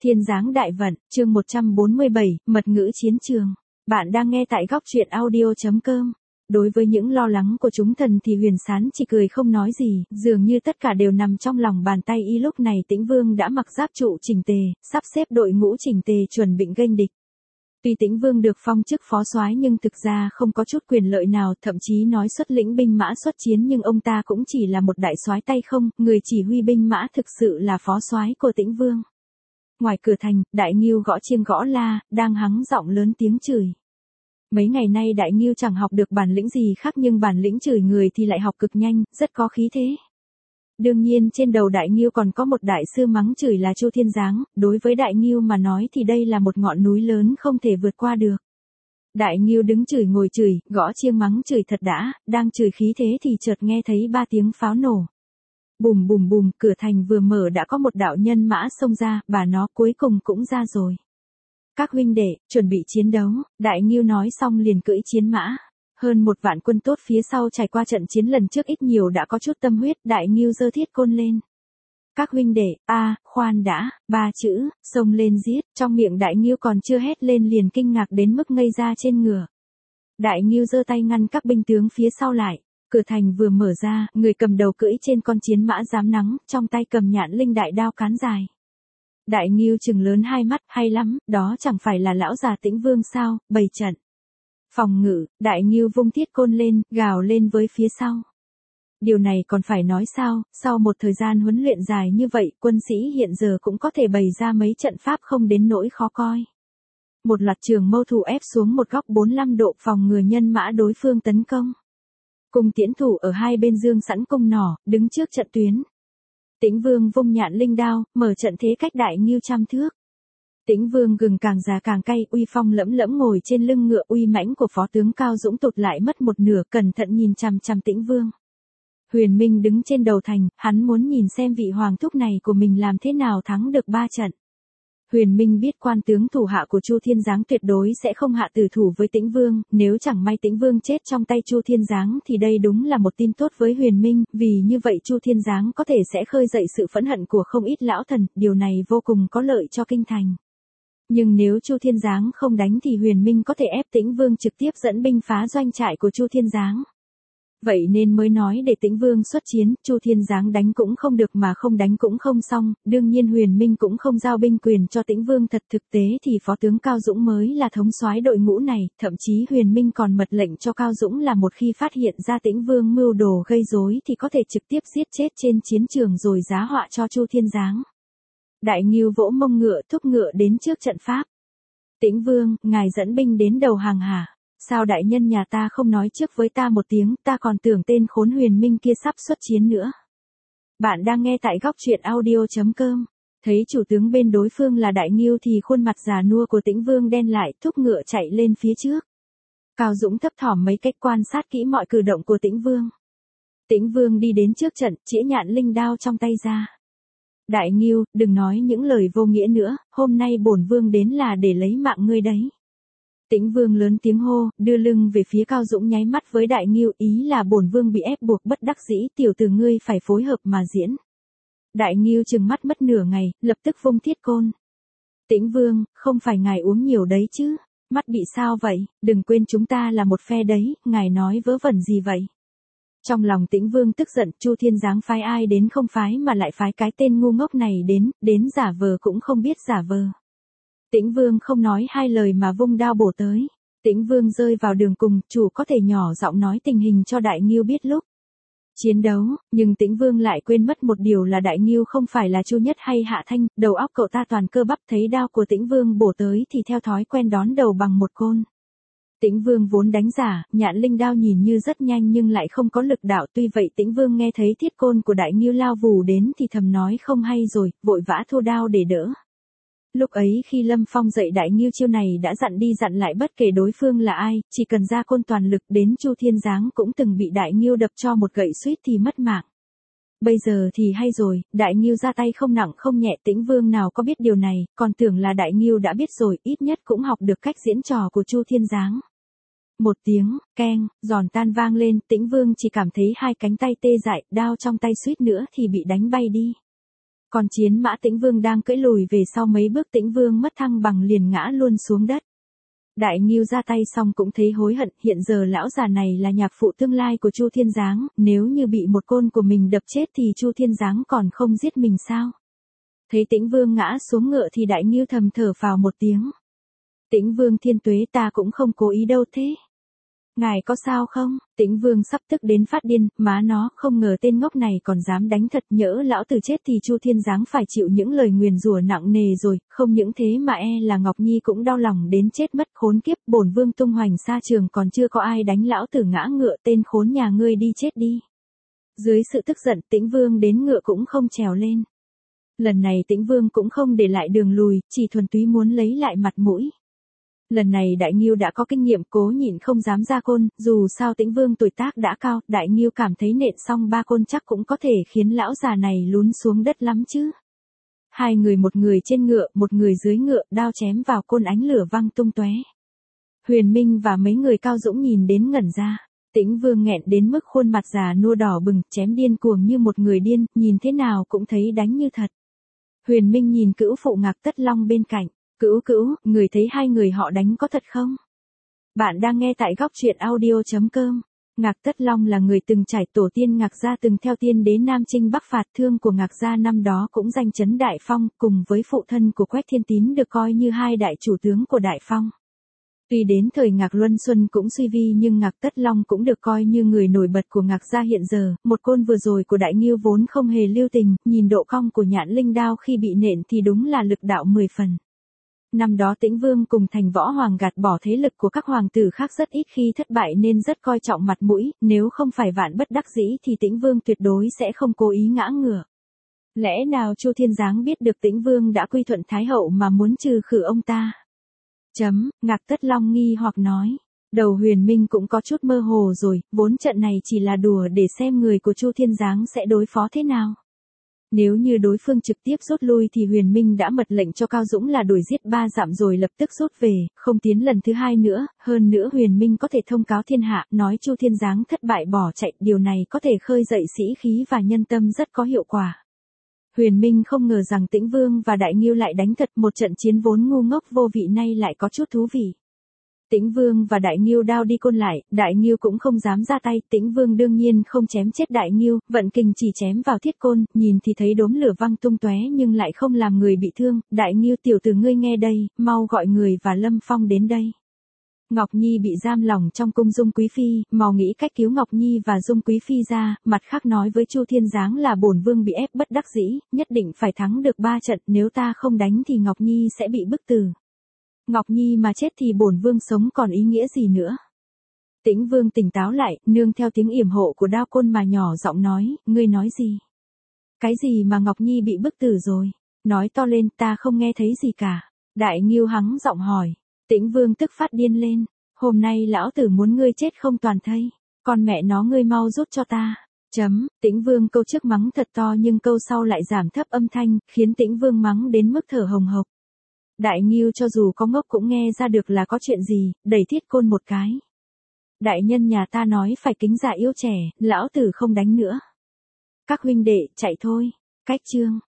Thiên Giáng Đại Vận, chương 147, Mật ngữ chiến trường. Bạn đang nghe tại góc truyện audio.com. Đối với những lo lắng của chúng thần thì Huyền Sán chỉ cười không nói gì, dường như tất cả đều nằm trong lòng bàn tay y. Lúc này Tĩnh Vương đã mặc giáp trụ chỉnh tề, sắp xếp đội ngũ chỉnh tề chuẩn bị nghênh địch. Tuy Tĩnh Vương được phong chức phó soái nhưng thực ra không có chút quyền lợi nào, thậm chí nói xuất lĩnh binh mã xuất chiến, nhưng ông ta cũng chỉ là một đại soái tay không, người chỉ huy binh mã thực sự là phó soái của Tĩnh Vương. Ngoài cửa thành, Đại Ngưu gõ chiêng gõ la, đang hắng giọng lớn tiếng chửi. Mấy ngày nay Đại Ngưu chẳng học được bản lĩnh gì khác, nhưng bản lĩnh chửi người thì lại học cực nhanh, rất có khí thế. Đương nhiên trên đầu Đại Ngưu còn có một đại sư mắng chửi là Chu Thiên Giáng, đối với Đại Ngưu mà nói thì đây là một ngọn núi lớn không thể vượt qua được. Đại Ngưu đứng chửi ngồi chửi, gõ chiêng mắng chửi thật đã, đang chửi khí thế thì chợt nghe thấy 3 tiếng pháo nổ. Bùm bùm bùm, cửa thành vừa mở đã có một đạo nhân mã xông ra, bà nó cuối cùng cũng ra rồi. Các huynh đệ, chuẩn bị chiến đấu, Đại Ngưu nói xong liền cưỡi chiến mã. Hơn 1 vạn quân tốt phía sau trải qua trận chiến lần trước ít nhiều đã có chút tâm huyết, Đại Ngưu giơ thiết côn lên. Các huynh đệ, khoan đã, 3 chữ, xông lên giết, trong miệng Đại Ngưu còn chưa hét lên liền kinh ngạc đến mức ngây ra trên ngựa. Đại Ngưu giơ tay ngăn các binh tướng phía sau lại. Cửa thành vừa mở ra, người cầm đầu cưỡi trên con chiến mã rám nắng, trong tay cầm nhạn linh đại đao cán dài. Đại Ngưu trừng lớn hai mắt, hay lắm, đó chẳng phải là lão già Tĩnh Vương sao, bày trận. Phòng ngự, Đại Ngưu vung thiết côn lên, gào lên với phía sau. Điều này còn phải nói sao, sau một thời gian huấn luyện dài như vậy, quân sĩ hiện giờ cũng có thể bày ra mấy trận pháp không đến nỗi khó coi. Một loạt trường mâu thủ ép xuống một góc 45 độ phòng ngừa nhân mã đối phương tấn công. Cung tiễn thủ ở hai bên dương sẵn cung nỏ, đứng trước trận tuyến. Tĩnh Vương vung nhạn linh đao, mở trận thế cách Đại Ngưu 100 thước. Tĩnh Vương gừng càng già càng cay, uy phong lẫm lẫm ngồi trên lưng ngựa uy mãnh của phó tướng Cao Dũng tụt lại mất một nửa, cẩn thận nhìn chằm chằm Tĩnh Vương. Huyền Minh đứng trên đầu thành, hắn muốn nhìn xem vị hoàng thúc này của mình làm thế nào thắng được 3 trận. Huyền Minh biết quan tướng thủ hạ của Chu Thiên Giáng tuyệt đối sẽ không hạ tử thủ với Tĩnh Vương, nếu chẳng may Tĩnh Vương chết trong tay Chu Thiên Giáng thì đây đúng là một tin tốt với Huyền Minh, vì như vậy Chu Thiên Giáng có thể sẽ khơi dậy sự phẫn hận của không ít lão thần, điều này vô cùng có lợi cho kinh thành. Nhưng nếu Chu Thiên Giáng không đánh thì Huyền Minh có thể ép Tĩnh Vương trực tiếp dẫn binh phá doanh trại của Chu Thiên Giáng. Vậy nên mới nói để Tĩnh Vương xuất chiến, Chu Thiên Giáng đánh cũng không được mà không đánh cũng không xong, đương nhiên Huyền Minh cũng không giao binh quyền cho Tĩnh Vương. Thật thực tế thì phó tướng Cao Dũng mới là thống soái đội ngũ này, thậm chí Huyền Minh còn mật lệnh cho Cao Dũng là một khi phát hiện ra Tĩnh Vương mưu đồ gây rối thì có thể trực tiếp giết chết trên chiến trường rồi giá họa cho Chu Thiên Giáng. Đại Ngưu vỗ mông ngựa thúc ngựa đến trước trận pháp. Tĩnh Vương, ngài dẫn binh đến đầu hàng hả? Sao đại nhân nhà ta không nói trước với ta một tiếng, ta còn tưởng tên khốn Huyền Minh kia sắp xuất chiến nữa. Bạn đang nghe tại góc truyện audio.com. Thấy chủ tướng bên đối phương là Đại Ngưu thì khuôn mặt già nua của Tĩnh Vương đen lại, thúc ngựa chạy lên phía trước. Cao Dũng thấp thỏm mấy cách quan sát kỹ mọi cử động của Tĩnh Vương. Tĩnh Vương đi đến trước trận, chĩa nhạn linh đao trong tay ra. Đại Ngưu, đừng nói những lời vô nghĩa nữa, hôm nay bổn vương đến là để lấy mạng ngươi đấy. Tĩnh Vương lớn tiếng hô, đưa lưng về phía Cao Dũng nháy mắt với Đại Ngưu, ý là bổn vương bị ép buộc bất đắc dĩ, tiểu tử ngươi phải phối hợp mà diễn. Đại Ngưu trừng mắt mất nửa ngày, lập tức vung thiết côn. Tĩnh Vương, không phải ngài uống nhiều đấy chứ, mắt bị sao vậy, đừng quên chúng ta là một phe đấy, ngài nói vớ vẩn gì vậy. Trong lòng Tĩnh Vương tức giận, Chu Thiên Giáng phái ai đến không phái mà lại phái cái tên ngu ngốc này đến giả vờ cũng không biết giả vờ. Tĩnh Vương không nói hai lời mà vung đao bổ tới. Tĩnh Vương rơi vào đường cùng, chủ có thể nhỏ giọng nói tình hình cho Đại Ngưu biết lúc chiến đấu, nhưng Tĩnh Vương lại quên mất một điều là Đại Ngưu không phải là Chu Nhất hay Hạ Thanh, đầu óc cậu ta toàn cơ bắp, thấy đao của Tĩnh Vương bổ tới thì theo thói quen đón đầu bằng một côn. Tĩnh Vương vốn đánh giả, nhạn linh đao nhìn như rất nhanh nhưng lại không có lực đạo, tuy vậy Tĩnh Vương nghe thấy thiết côn của Đại Ngưu lao vù đến thì thầm nói không hay rồi, vội vã thua đao để đỡ. Lúc ấy khi Lâm Phong dạy Đại Ngưu chiêu này đã dặn đi dặn lại bất kể đối phương là ai, chỉ cần ra côn toàn lực, đến Chu Thiên Giáng cũng từng bị Đại Ngưu đập cho một gậy suýt thì mất mạng. Bây giờ thì hay rồi, Đại Ngưu ra tay không nặng không nhẹ, Tĩnh Vương nào có biết điều này, còn tưởng là Đại Ngưu đã biết rồi, ít nhất cũng học được cách diễn trò của Chu Thiên Giáng. Một tiếng, keng, giòn tan vang lên, Tĩnh Vương chỉ cảm thấy hai cánh tay tê dại, đao trong tay suýt nữa thì bị đánh bay đi. Còn chiến mã Tĩnh Vương đang cưỡi lùi về sau mấy bước, Tĩnh Vương mất thăng bằng liền ngã luôn xuống đất. Đại Ngưu ra tay xong cũng thấy hối hận, hiện giờ lão già này là nhạc phụ tương lai của Chu Thiên Giáng, nếu như bị một côn của mình đập chết thì Chu Thiên Giáng còn không giết mình sao? Thấy Tĩnh Vương ngã xuống ngựa thì Đại Ngưu thầm thở phào một tiếng. Tĩnh Vương thiên tuế, ta cũng không cố ý đâu thế. Ngài có sao không? Tĩnh Vương sắp tức đến phát điên, má nó, không ngờ tên ngốc này còn dám đánh thật, nhỡ lão tử chết thì Chu Thiên Giáng phải chịu những lời nguyền rủa nặng nề rồi, không những thế mà là Ngọc Nhi cũng đau lòng đến chết mất, khốn kiếp, bổn vương tung hoành xa trường còn chưa có ai đánh lão tử ngã ngựa, tên khốn nhà ngươi đi chết đi. Dưới sự tức giận, Tĩnh Vương đến ngựa cũng không trèo lên. Lần này Tĩnh Vương cũng không để lại đường lùi, chỉ thuần túy muốn lấy lại mặt mũi. Lần này Đại Ngưu đã có kinh nghiệm, cố nhịn không dám ra côn, dù sao Tĩnh Vương tuổi tác đã cao, Đại Ngưu cảm thấy nện xong 3 côn chắc cũng có thể khiến lão già này lún xuống đất lắm chứ. Hai người, một người trên ngựa, một người dưới ngựa, đao chém vào côn, ánh lửa văng tung tóe. Huyền Minh và mấy người cao dũng nhìn đến ngẩn ra. Tĩnh Vương nghẹn đến mức khuôn mặt già nua đỏ bừng, chém điên cuồng như một người điên, nhìn thế nào cũng thấy đánh như thật. Huyền Minh nhìn Cữu phụ Ngạc Tất Long bên cạnh. Cữu, người thấy hai người họ đánh có thật không? Bạn đang nghe tại góc truyện audio.com. Ngạc Tất Long là người từng trải, tổ tiên Ngạc gia từng theo tiên đế Nam Chinh Bắc phạt, thương của Ngạc gia năm đó cũng danh chấn Đại Phong, cùng với phụ thân của Quách Thiên Tín được coi như hai đại chủ tướng của Đại Phong. Tuy đến thời Ngạc Luân Xuân cũng suy vi nhưng Ngạc Tất Long cũng được coi như người nổi bật của Ngạc gia hiện giờ, một côn vừa rồi của Đại Ngưu vốn không hề lưu tình, nhìn độ cong của nhạn linh đao khi bị nện thì đúng là lực đạo 10 phần. Năm đó Tĩnh Vương cùng Thành Võ Hoàng gạt bỏ thế lực của các hoàng tử khác rất ít khi thất bại nên rất coi trọng mặt mũi, nếu không phải vạn bất đắc dĩ thì Tĩnh Vương tuyệt đối sẽ không cố ý ngã ngựa. Lẽ nào Chu Thiên Giáng biết được Tĩnh Vương đã quy thuận Thái hậu mà muốn trừ khử ông ta? Ngạc Tất Long nghi hoặc nói. Đầu Huyền Minh cũng có chút mơ hồ rồi, vốn trận này chỉ là đùa để xem người của Chu Thiên Giáng sẽ đối phó thế nào. Nếu như đối phương trực tiếp rút lui thì Huyền Minh đã mật lệnh cho Cao Dũng là đuổi giết 3 dặm rồi lập tức rút về, không tiến lần thứ hai nữa, hơn nữa Huyền Minh có thể thông cáo thiên hạ, nói Chu Thiên Giáng thất bại bỏ chạy, điều này có thể khơi dậy sĩ khí và nhân tâm rất có hiệu quả. Huyền Minh không ngờ rằng Tĩnh Vương và Đại Ngưu lại đánh thật, một trận chiến vốn ngu ngốc vô vị nay lại có chút thú vị. Tĩnh Vương và Đại Ngưu đao đi côn lại, Đại Ngưu cũng không dám ra tay, Tĩnh Vương đương nhiên không chém chết Đại Ngưu, vận kình chỉ chém vào thiết côn, nhìn thì thấy đốm lửa văng tung tóe nhưng lại không làm người bị thương. Đại Ngưu, tiểu tử ngươi nghe đây, mau gọi người và Lâm Phong đến đây. Ngọc Nhi bị giam lỏng trong cung Dung Quý Phi, mau nghĩ cách cứu Ngọc Nhi và Dung Quý Phi ra, mặt khác nói với Chu Thiên Giáng là bổn vương bị ép bất đắc dĩ, nhất định phải thắng được 3 trận, nếu ta không đánh thì Ngọc Nhi sẽ bị bức tử. Ngọc Nhi mà chết thì bổn vương sống còn ý nghĩa gì nữa. Tĩnh Vương tỉnh táo lại, nương theo tiếng yểm hộ của đao côn mà nhỏ giọng nói, ngươi nói gì? Cái gì mà Ngọc Nhi bị bức tử rồi? Nói to lên, ta không nghe thấy gì cả. Đại Ngưu hắng giọng hỏi. Tĩnh Vương tức phát điên lên, hôm nay lão tử muốn ngươi chết không toàn thây, con mẹ nó ngươi mau rút cho ta. Tĩnh Vương câu trước mắng thật to nhưng câu sau lại giảm thấp âm thanh, khiến Tĩnh Vương mắng đến mức thở hồng hộc. Đại Ngưu cho dù có ngốc cũng nghe ra được là có chuyện gì, đẩy thiết côn một cái. Đại nhân nhà ta nói phải kính già yêu trẻ, lão tử không đánh nữa. Các huynh đệ, chạy thôi. Cách chương